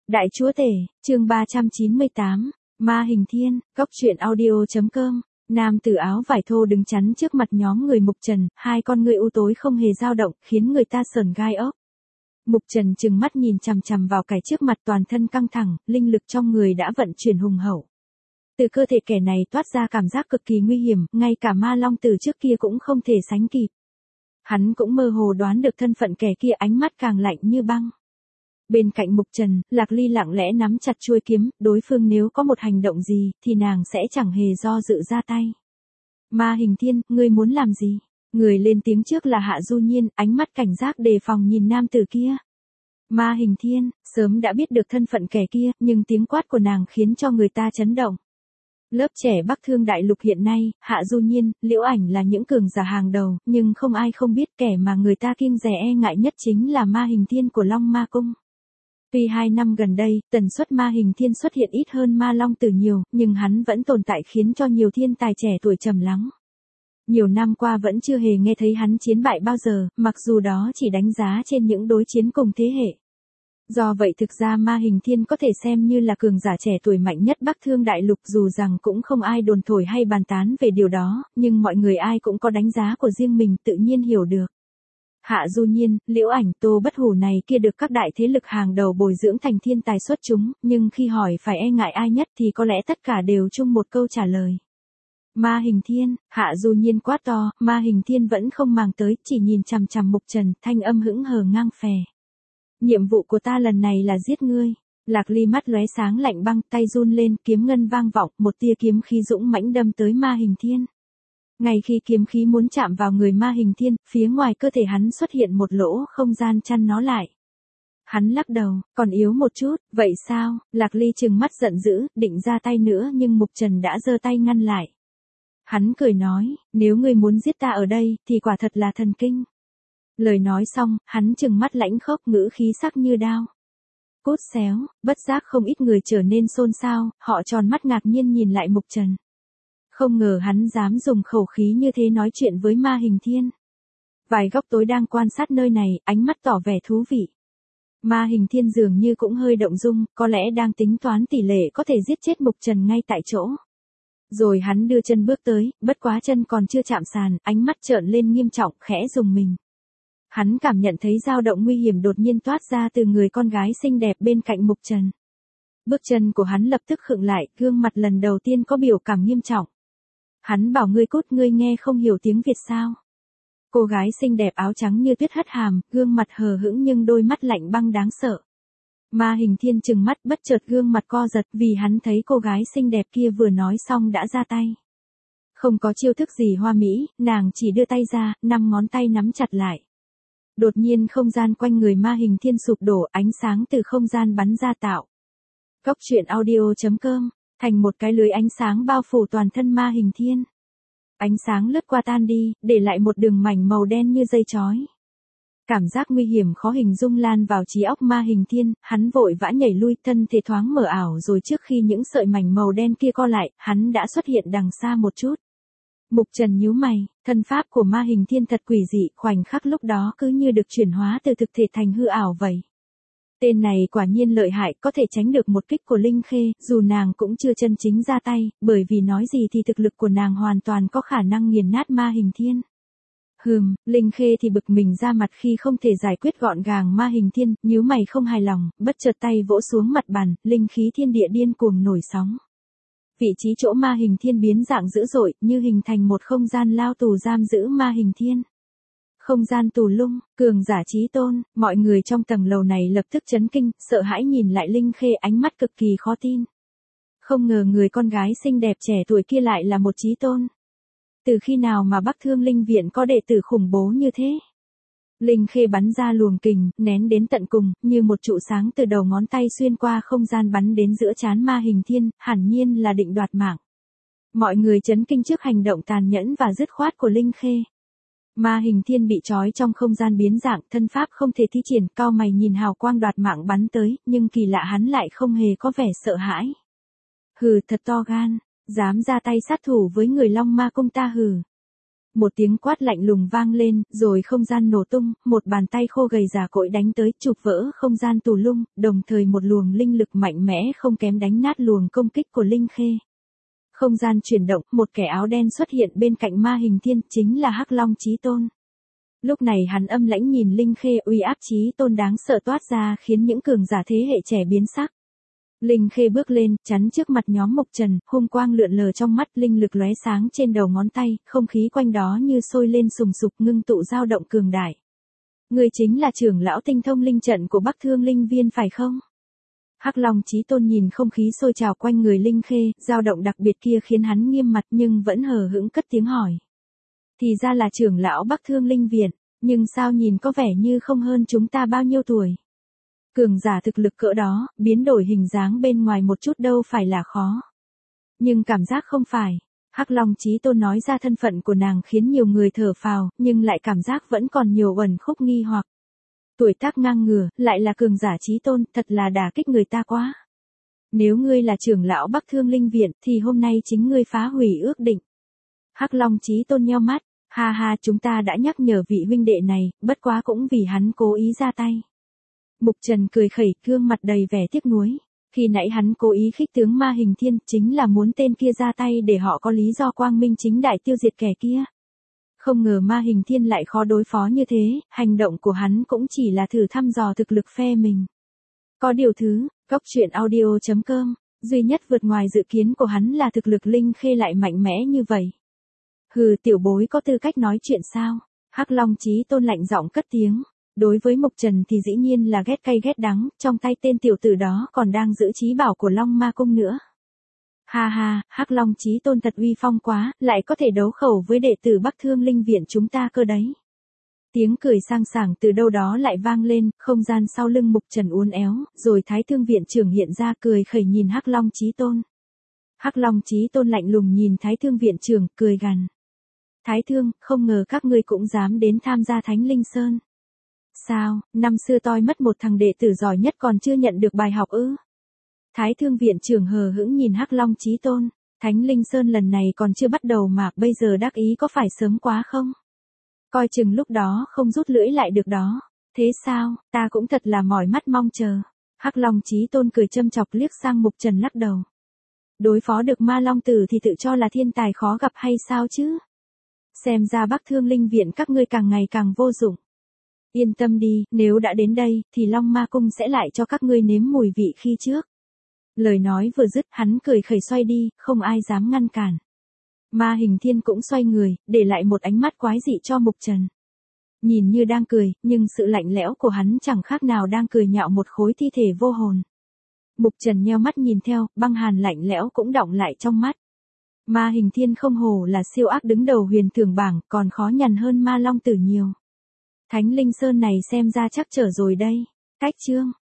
Đại chúa tể, chương 398, Ma Hình Thiên, Cóc truyện audio.com. Nam tử áo vải thô đứng chắn trước mặt nhóm người Mục Trần, hai con ngươi u tối không hề dao động, khiến người ta sởn gai ốc. Mục Trần trừng mắt nhìn chằm chằm vào cái trước mặt, toàn thân căng thẳng, linh lực trong người đã vận chuyển hùng hậu. Từ cơ thể kẻ này toát ra cảm giác cực kỳ nguy hiểm, ngay cả ma long từ trước kia cũng không thể sánh kịp. Hắn cũng mơ hồ đoán được thân phận kẻ kia, ánh mắt càng lạnh như băng. Bên cạnh Mục Trần, Lạc Ly lặng lẽ nắm chặt chuôi kiếm, đối phương nếu có một hành động gì, thì nàng sẽ chẳng hề do dự ra tay. Ma Hình Thiên, ngươi muốn làm gì? Người lên tiếng trước là Hạ Du Nhiên, ánh mắt cảnh giác đề phòng nhìn nam tử kia. Ma Hình Thiên, sớm đã biết được thân phận kẻ kia, nhưng tiếng quát của nàng khiến cho người ta chấn động. Lớp trẻ Bắc Thương Đại Lục hiện nay, Hạ Du Nhiên, Liễu Ảnh là những cường giả hàng đầu, nhưng không ai không biết kẻ mà người ta kiêng dè e ngại nhất chính là Ma Hình Thiên của Long Ma Cung. Tuy 2 năm gần đây, tần suất Ma Hình Thiên xuất hiện ít hơn Ma Long Tử nhiều, nhưng hắn vẫn tồn tại khiến cho nhiều thiên tài trẻ tuổi trầm lắng. Nhiều năm qua vẫn chưa hề nghe thấy hắn chiến bại bao giờ, mặc dù đó chỉ đánh giá trên những đối chiến cùng thế hệ. Do vậy thực ra Ma Hình Thiên có thể xem như là cường giả trẻ tuổi mạnh nhất Bắc Thương Đại Lục, dù rằng cũng không ai đồn thổi hay bàn tán về điều đó, nhưng mọi người ai cũng có đánh giá của riêng mình, tự nhiên hiểu được. Hạ Du Nhiên, Liễu Ảnh, Tô Bất Hủ này kia được các đại thế lực hàng đầu bồi dưỡng thành thiên tài xuất chúng, nhưng khi hỏi phải e ngại ai nhất thì có lẽ tất cả đều chung một câu trả lời. Ma Hình Thiên. Hạ Du Nhiên quát to, Ma Hình Thiên vẫn không màng tới, chỉ nhìn chằm chằm Mục Trần, thanh âm hững hờ ngang phè. Nhiệm vụ của ta lần này là giết ngươi. Lạc Ly mắt lóe sáng lạnh băng, tay run lên, kiếm ngân vang vọng, một tia kiếm khí dũng mãnh đâm tới Ma Hình Thiên. Ngay khi kiếm khí muốn chạm vào người Ma Hình Thiên, phía ngoài cơ thể hắn xuất hiện một lỗ không gian chăn nó lại. Hắn lắc đầu, còn yếu một chút, vậy sao? Lạc Ly trừng mắt giận dữ, định ra tay nữa nhưng Mục Trần đã giơ tay ngăn lại. Hắn cười nói, nếu ngươi muốn giết ta ở đây, thì quả thật là thần kinh. Lời nói xong, hắn trừng mắt lãnh khốc, ngữ khí sắc như đao. Cút xéo, bất giác không ít người trở nên xôn xao, họ tròn mắt ngạc nhiên nhìn lại Mục Trần. Không ngờ hắn dám dùng khẩu khí như thế nói chuyện với Ma Hình Thiên. Vài góc tối đang quan sát nơi này, ánh mắt tỏ vẻ thú vị. Ma Hình Thiên dường như cũng hơi động dung, có lẽ đang tính toán tỷ lệ có thể giết chết Mục Trần ngay tại chỗ. Rồi hắn đưa chân bước tới, bất quá chân còn chưa chạm sàn, ánh mắt trợn lên nghiêm trọng, khẽ rùng mình. Hắn cảm nhận thấy dao động nguy hiểm đột nhiên toát ra từ người con gái xinh đẹp bên cạnh Mục Trần. Bước chân của hắn lập tức khựng lại, gương mặt lần đầu tiên có biểu cảm nghiêm trọng. Hắn bảo ngươi cút, ngươi nghe không hiểu tiếng Việt sao? Cô gái xinh đẹp áo trắng như tuyết hất hàm, gương mặt hờ hững nhưng đôi mắt lạnh băng đáng sợ. Ma Hình Thiên trừng mắt, bất chợt gương mặt co giật vì hắn thấy cô gái xinh đẹp kia vừa nói xong đã ra tay. Không có chiêu thức gì hoa mỹ, nàng chỉ đưa tay ra, 5 ngón tay nắm chặt lại. Đột nhiên không gian quanh người Ma Hình Thiên sụp đổ, ánh sáng từ không gian bắn ra tạo. Cóc truyện audio.com, thành một cái lưới ánh sáng bao phủ toàn thân Ma Hình Thiên. Ánh sáng lướt qua tan đi, để lại một đường mảnh màu đen như dây chói. Cảm giác nguy hiểm khó hình dung lan vào trí óc Ma Hình Thiên, hắn vội vã nhảy lui, thân thể thoáng mở ảo rồi trước khi những sợi mảnh màu đen kia co lại, hắn đã xuất hiện đằng xa một chút. Mục Trần nhíu mày, thân pháp của Ma Hình Thiên thật quỷ dị, khoảnh khắc lúc đó cứ như được chuyển hóa từ thực thể thành hư ảo vậy. Tên này quả nhiên lợi hại, có thể tránh được một kích của Linh Khê, dù nàng cũng chưa chân chính ra tay, bởi vì nói gì thì thực lực của nàng hoàn toàn có khả năng nghiền nát Ma Hình Thiên. Linh Khê thì bực mình ra mặt khi không thể giải quyết gọn gàng Ma Hình Thiên, nhíu mày không hài lòng, bất chợt tay vỗ xuống mặt bàn, linh khí thiên địa điên cuồng nổi sóng. Vị trí chỗ Ma Hình Thiên biến dạng dữ dội, như hình thành một không gian lao tù giam giữ Ma Hình Thiên. Không gian tù lung, cường giả chí tôn, mọi người trong tầng lầu này lập tức chấn kinh, sợ hãi nhìn lại Linh Khê, ánh mắt cực kỳ khó tin. Không ngờ người con gái xinh đẹp trẻ tuổi kia lại là một chí tôn. Từ khi nào mà Bắc Thương Linh Viện có đệ tử khủng bố như thế? Linh Khê bắn ra luồng kình, nén đến tận cùng, như một trụ sáng từ đầu ngón tay xuyên qua không gian bắn đến giữa trán Ma Hình Thiên, hẳn nhiên là định đoạt mạng. Mọi người chấn kinh trước hành động tàn nhẫn và dứt khoát của Linh Khê. Ma Hình Thiên bị trói trong không gian biến dạng, thân pháp không thể thi triển, cau mày nhìn hào quang đoạt mạng bắn tới, nhưng kỳ lạ hắn lại không hề có vẻ sợ hãi. Hừ, thật to gan, dám ra tay sát thủ với người Long Ma Cung ta hừ. Một tiếng quát lạnh lùng vang lên, rồi không gian nổ tung, một bàn tay khô gầy già cỗi đánh tới, chụp vỡ không gian tù lung, đồng thời một luồng linh lực mạnh mẽ không kém đánh nát luồng công kích của Linh Khê. Không gian chuyển động, một kẻ áo đen xuất hiện bên cạnh Ma Hình Thiên, chính là Hắc Long Chí Tôn. Lúc này hắn âm lãnh nhìn Linh Khê, uy áp Chí Tôn đáng sợ toát ra khiến những cường giả thế hệ trẻ biến sắc. Linh Khê bước lên, chắn trước mặt nhóm Mộc Trần, hung quang lượn lờ trong mắt, linh lực lóe sáng trên đầu ngón tay, không khí quanh đó như sôi lên sùng sục ngưng tụ dao động cường đại. Người chính là trưởng lão tinh thông linh trận của Bắc Thương Linh Viên phải không? Hắc Long Chí Tôn nhìn không khí sôi trào quanh người Linh Khê, dao động đặc biệt kia khiến hắn nghiêm mặt nhưng vẫn hờ hững cất tiếng hỏi. Thì ra là trưởng lão Bắc Thương Linh Viện, nhưng sao nhìn có vẻ như không hơn chúng ta bao nhiêu tuổi. Cường giả thực lực cỡ đó, biến đổi hình dáng bên ngoài một chút đâu phải là khó. Nhưng cảm giác không phải. Hắc Long Chí Tôn nói ra thân phận của nàng khiến nhiều người thở phào, nhưng lại cảm giác vẫn còn nhiều uẩn khúc nghi hoặc. Tuổi tác ngang ngửa, lại là cường giả Chí Tôn, thật là đả kích người ta quá. Nếu ngươi là trưởng lão Bắc Thương Linh Viện thì hôm nay chính ngươi phá hủy ước định. Hắc Long Chí Tôn nheo mắt, ha ha, chúng ta đã nhắc nhở vị huynh đệ này, bất quá cũng vì hắn cố ý ra tay. Mục Trần cười khẩy, gương mặt đầy vẻ tiếc nuối. Khi nãy hắn cố ý khích tướng Ma Hình Thiên, chính là muốn tên kia ra tay để họ có lý do quang minh chính đại tiêu diệt kẻ kia. Không ngờ Ma Hình Thiên lại khó đối phó như thế, hành động của hắn cũng chỉ là thử thăm dò thực lực phe mình. Có điều thứ, góc truyện audio.com, duy nhất vượt ngoài dự kiến của hắn là thực lực Linh Khê lại mạnh mẽ như vậy. Hừ, tiểu bối có tư cách nói chuyện sao? Hắc Long Chí Tôn lạnh giọng cất tiếng. Đối với Mộc Trần thì dĩ nhiên là ghét cay ghét đắng, trong tay tên tiểu tử đó còn đang giữ chí bảo của Long Ma Cung nữa. Ha ha, Hắc Long Chí Tôn thật uy phong quá, lại có thể đấu khẩu với đệ tử Bắc Thương Linh Viện chúng ta cơ đấy. Tiếng cười sang sảng từ đâu đó lại vang lên, không gian sau lưng Mộc Trần uốn éo, rồi Thái Thương Viện trưởng hiện ra cười khẩy nhìn Hắc Long Chí Tôn. Hắc Long Chí Tôn lạnh lùng nhìn Thái Thương Viện trưởng, cười gằn. Thái Thương, không ngờ các ngươi cũng dám đến tham gia Thánh Linh Sơn. Sao, năm xưa tôi mất một thằng đệ tử giỏi nhất còn chưa nhận được bài học ư? Thái Thương Viện trưởng hờ hững nhìn Hắc Long Chí Tôn, Thánh Linh Sơn lần này còn chưa bắt đầu mà bây giờ đắc ý có phải sớm quá không? Coi chừng lúc đó không rút lưỡi lại được đó. Thế sao, ta cũng thật là mỏi mắt mong chờ. Hắc Long Chí Tôn cười châm chọc liếc sang Mục Trần lắc đầu. Đối phó được Ma Long Tử thì tự cho là thiên tài khó gặp hay sao chứ? Xem ra Bắc Thương Linh Viện các ngươi càng ngày càng vô dụng. Yên tâm đi, nếu đã đến đây, thì Long Ma Cung sẽ lại cho các ngươi nếm mùi vị khi trước. Lời nói vừa dứt, hắn cười khẩy xoay đi, không ai dám ngăn cản. Ma Hình Thiên cũng xoay người, để lại một ánh mắt quái dị cho Mục Trần. Nhìn như đang cười, nhưng sự lạnh lẽo của hắn chẳng khác nào đang cười nhạo một khối thi thể vô hồn. Mục Trần nheo mắt nhìn theo, băng hàn lạnh lẽo cũng đọng lại trong mắt. Ma Hình Thiên không hổ là siêu ác đứng đầu huyền thưởng bảng, còn khó nhằn hơn Ma Long Tử nhiều. Thánh Linh Sơn này xem ra chắc trở rồi đây. Cách chương